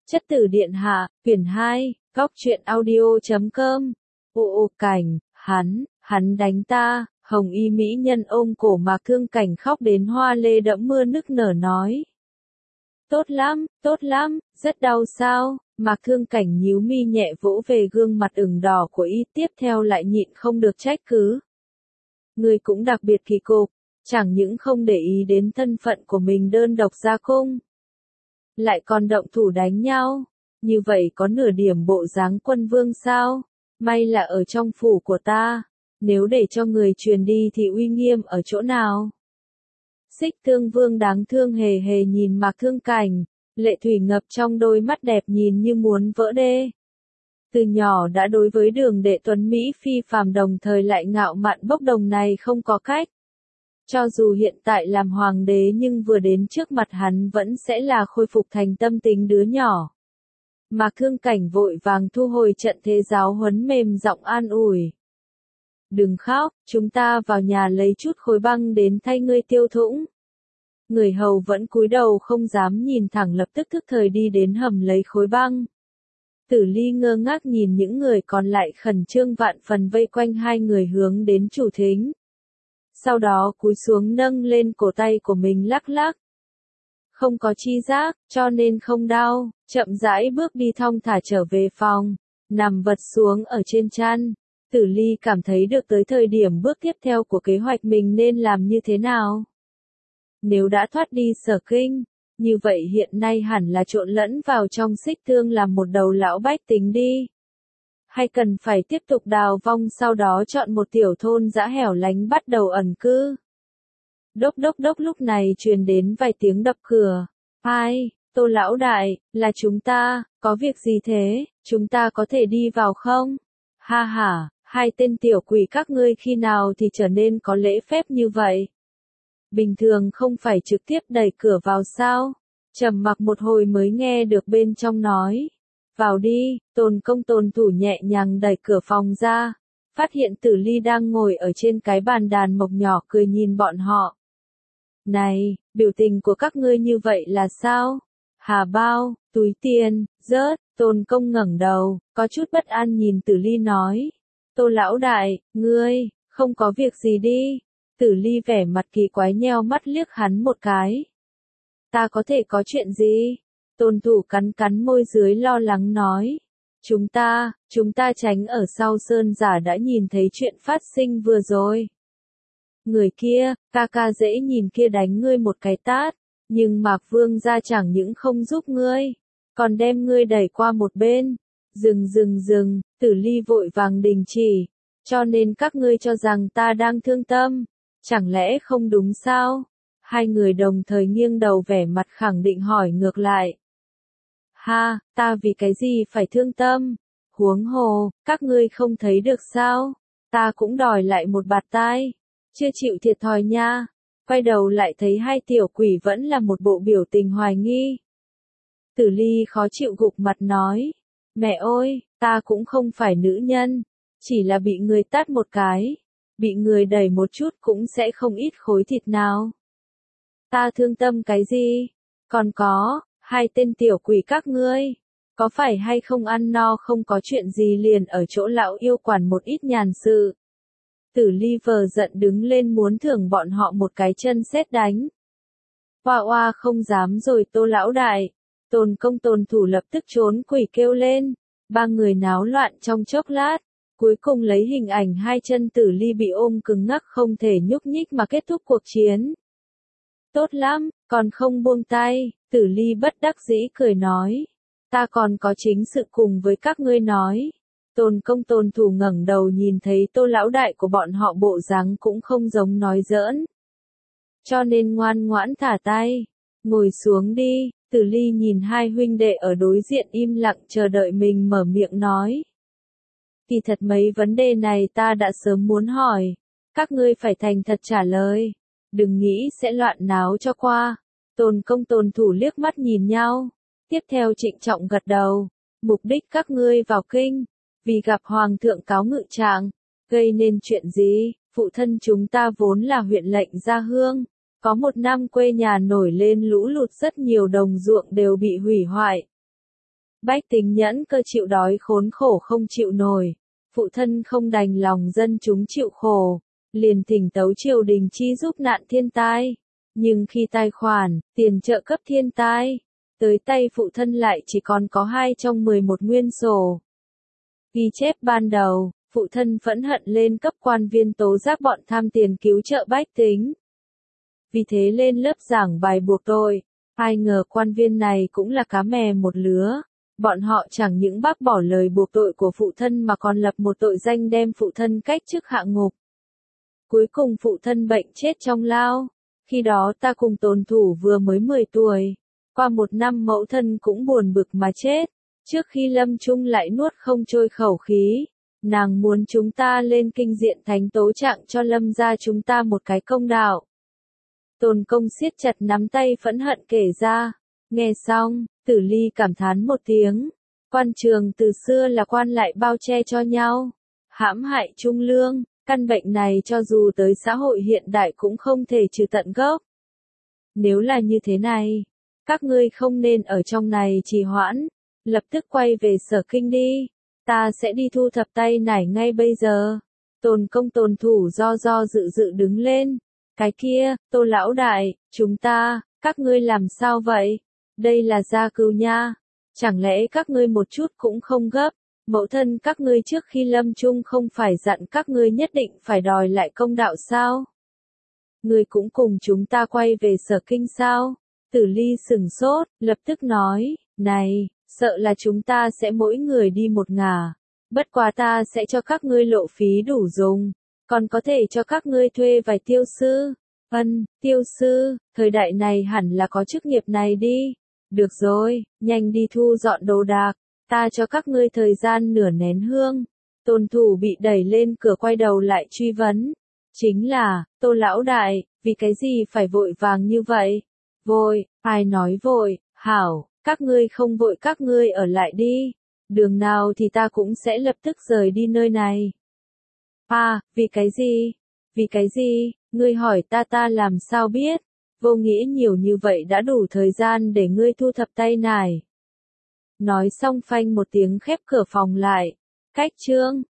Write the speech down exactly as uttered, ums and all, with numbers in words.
Chất tử điện hạ, quyển hai, góc truyện audio chấm com. Ồ Cảnh, hắn, hắn đánh ta, hồng y mỹ nhân ôm cổ Mạc Thương Cảnh khóc đến hoa lê đẫm mưa nức nở nói. Tốt lắm, tốt lắm, rất đau sao? Mạc Thương Cảnh nhíu mi nhẹ vỗ về gương mặt ửng đỏ của y, tiếp theo lại nhịn không được trách cứ. Người cũng đặc biệt kỳ cục, chẳng những không để ý đến thân phận của mình đơn độc ra cung, lại còn động thủ đánh nhau, như vậy có nửa điểm bộ dáng quân vương sao? May là ở trong phủ của ta, nếu để cho người truyền đi thì uy nghiêm ở chỗ nào? Xích Thương Vương đáng thương hề hề nhìn Mạc Thương Cảnh, lệ thủy ngập trong đôi mắt đẹp nhìn như muốn vỡ đê. Từ nhỏ đã đối với Đường Đệ tuấn Mỹ phi phàm đồng thời lại ngạo mạn bốc đồng này không có cách. Cho dù hiện tại làm hoàng đế nhưng vừa đến trước mặt hắn vẫn sẽ là khôi phục thành tâm tính đứa nhỏ. Mạc Thương Cảnh vội vàng thu hồi trận thế giáo huấn, mềm giọng an ủi. Đừng khóc, chúng ta vào nhà lấy chút khối băng đến thay ngươi tiêu thủng. Người hầu vẫn cúi đầu không dám nhìn thẳng, lập tức thức thời đi đến hầm lấy khối băng. Tử Ly ngơ ngác nhìn những người còn lại khẩn trương vạn phần vây quanh hai người hướng đến chủ thính. Sau đó cúi xuống nâng lên cổ tay của mình lắc lắc. Không có chi giác, cho nên không đau, chậm rãi bước đi thong thả trở về phòng, nằm vật xuống ở trên chăn. Tử Ly cảm thấy được tới thời điểm bước tiếp theo của kế hoạch mình nên làm như thế nào. Nếu đã thoát đi Sở Kinh, như vậy hiện nay hẳn là trộn lẫn vào trong Xích Thương làm một đầu lão bách tính đi. Hay cần phải tiếp tục đào vong, sau đó chọn một tiểu thôn dã hẻo lánh bắt đầu ẩn cư. Đốc đốc đốc, lúc này truyền đến vài tiếng đập cửa. Ai, Tô lão đại, là chúng ta, có việc gì thế, chúng ta có thể đi vào không? Ha ha, hai tên tiểu quỷ các ngươi khi nào thì trở nên có lễ phép như vậy? Bình thường không phải trực tiếp đẩy cửa vào sao? Trầm mặc một hồi mới nghe được bên trong nói. Vào đi, Tôn Công Tôn Thủ nhẹ nhàng đẩy cửa phòng ra, phát hiện Tử Ly đang ngồi ở trên cái bàn đàn mộc nhỏ cười nhìn bọn họ. Này, biểu tình của các ngươi như vậy là sao? Hà bao, túi tiền, rớt. Tôn Công ngẩng đầu, có chút bất an nhìn Tử Ly nói. Tô lão đại, ngươi, không có việc gì đi. Tử Ly vẻ mặt kỳ quái nheo mắt liếc hắn một cái. Ta có thể có chuyện gì? Tôn Thủ cắn cắn môi dưới lo lắng nói. Chúng ta, chúng ta tránh ở sau sơn giả đã nhìn thấy chuyện phát sinh vừa rồi. Người kia, ca ca dễ nhìn kia đánh ngươi một cái tát, nhưng Mạc Vương gia chẳng những không giúp ngươi, còn đem ngươi đẩy qua một bên. Dừng dừng dừng, Tử Ly vội vàng đình chỉ. Cho nên các ngươi cho rằng ta đang thương tâm, chẳng lẽ không đúng sao? Hai người đồng thời nghiêng đầu vẻ mặt khẳng định hỏi ngược lại. Ha, ta vì cái gì phải thương tâm? Huống hồ, các ngươi không thấy được sao? Ta cũng đòi lại một bạt tai. Chưa chịu thiệt thòi nha. Quay đầu lại thấy hai tiểu quỷ vẫn là một bộ biểu tình hoài nghi. Tử Ly khó chịu gục mặt nói. Mẹ ơi, ta cũng không phải nữ nhân. Chỉ là bị người tát một cái. Bị người đẩy một chút cũng sẽ không ít khối thịt nào. Ta thương tâm cái gì? Còn có, hai tên tiểu quỷ các ngươi. Có phải hay không ăn no không có chuyện gì liền ở chỗ lão yêu quản một ít nhàn sự. Tử Ly vờ giận đứng lên muốn thưởng bọn họ một cái chân sét đánh. Oa oa không dám rồi Tô lão đại. Tôn Công Tôn Thủ lập tức trốn quỷ kêu lên. Ba người náo loạn trong chốc lát. Cuối cùng lấy hình ảnh hai chân Tử Ly bị ôm cứng ngắc không thể nhúc nhích mà kết thúc cuộc chiến. Tốt lắm, còn không buông tay. Tử Ly bất đắc dĩ cười nói. Ta còn có chính sự cùng với các ngươi nói. Tôn Công Tôn Thủ ngẩng đầu nhìn thấy Tô lão đại của bọn họ bộ dáng cũng không giống nói giỡn. Cho nên ngoan ngoãn thả tay. Ngồi xuống đi. Tử Ly nhìn hai huynh đệ ở đối diện im lặng chờ đợi mình mở miệng nói. Kỳ thật mấy vấn đề này ta đã sớm muốn hỏi. Các ngươi phải thành thật trả lời. Đừng nghĩ sẽ loạn náo cho qua. Tôn Công Tôn Thủ liếc mắt nhìn nhau. Tiếp theo trịnh trọng gật đầu. Mục đích các ngươi vào kinh. Vì gặp Hoàng thượng cáo ngự trạng. Gây nên chuyện gì? Phụ thân chúng ta vốn là huyện lệnh Gia Hương. Có một năm quê nhà nổi lên lũ lụt, rất nhiều đồng ruộng đều bị hủy hoại. Bách tính nhẫn cơ chịu đói khốn khổ không chịu nổi. Phụ thân không đành lòng dân chúng chịu khổ, liền thỉnh tấu triều đình chi giúp nạn thiên tai. Nhưng khi tài khoản, tiền trợ cấp thiên tai, tới tay phụ thân lại chỉ còn có hai trong mười một nguyên sổ. Ghi chép ban đầu, phụ thân phẫn hận lên cấp quan viên tố giác bọn tham tiền cứu trợ bách tính. Vì thế lên lớp giảng bài buộc tội, ai ngờ quan viên này cũng là cá mè một lứa. Bọn họ chẳng những bác bỏ lời buộc tội của phụ thân mà còn lập một tội danh đem phụ thân cách chức hạ ngục. Cuối cùng phụ thân bệnh chết trong lao. Khi đó ta cùng Tôn Thủ vừa mới mười tuổi. Qua một năm mẫu thân cũng buồn bực mà chết. Trước khi lâm chung lại nuốt không trôi khẩu khí. Nàng muốn chúng ta lên kinh diện thánh tố trạng cho lâm gia chúng ta một cái công đạo. Tôn Công siết chặt nắm tay phẫn hận kể ra. Nghe xong, Tử Ly cảm thán một tiếng. Quan trường từ xưa là quan lại bao che cho nhau. Hãm hại trung lương, căn bệnh này cho dù tới xã hội hiện đại cũng không thể trừ tận gốc. Nếu là như thế này, các ngươi không nên ở trong này trì hoãn, lập tức quay về Sở Kinh đi. Ta sẽ đi thu thập tay nải ngay bây giờ. Tôn Công Tôn Thủ do do dự dự đứng lên. Cái kia, Tô lão đại, chúng ta, các ngươi làm sao vậy? Đây là gia cừu nha. Chẳng lẽ các ngươi một chút cũng không gấp? Mẫu thân các ngươi trước khi lâm chung không phải dặn các ngươi nhất định phải đòi lại công đạo sao? Ngươi cũng cùng chúng ta quay về Sở Kinh sao? Tử Ly sừng sốt, lập tức nói, này, sợ là chúng ta sẽ mỗi người đi một ngả. Bất quá ta sẽ cho các ngươi lộ phí đủ dùng, còn có thể cho các ngươi thuê vài tiêu sư. Ân, tiêu sư, thời đại này hẳn là có chức nghiệp này đi. Được rồi, nhanh đi thu dọn đồ đạc, ta cho các ngươi thời gian nửa nén hương. Tôn Thủ bị đẩy lên cửa quay đầu lại truy vấn. Chính là, Tô lão đại, vì cái gì phải vội vàng như vậy? Vội, ai nói vội, hảo, các ngươi không vội các ngươi ở lại đi. Đường nào thì ta cũng sẽ lập tức rời đi nơi này. À, vì cái gì? Vì cái gì? Ngươi hỏi ta ta làm sao biết? Vô nghĩa nhiều như vậy đã đủ thời gian để ngươi thu thập tay nải. Nói xong phanh một tiếng khép cửa phòng lại. Cách chương.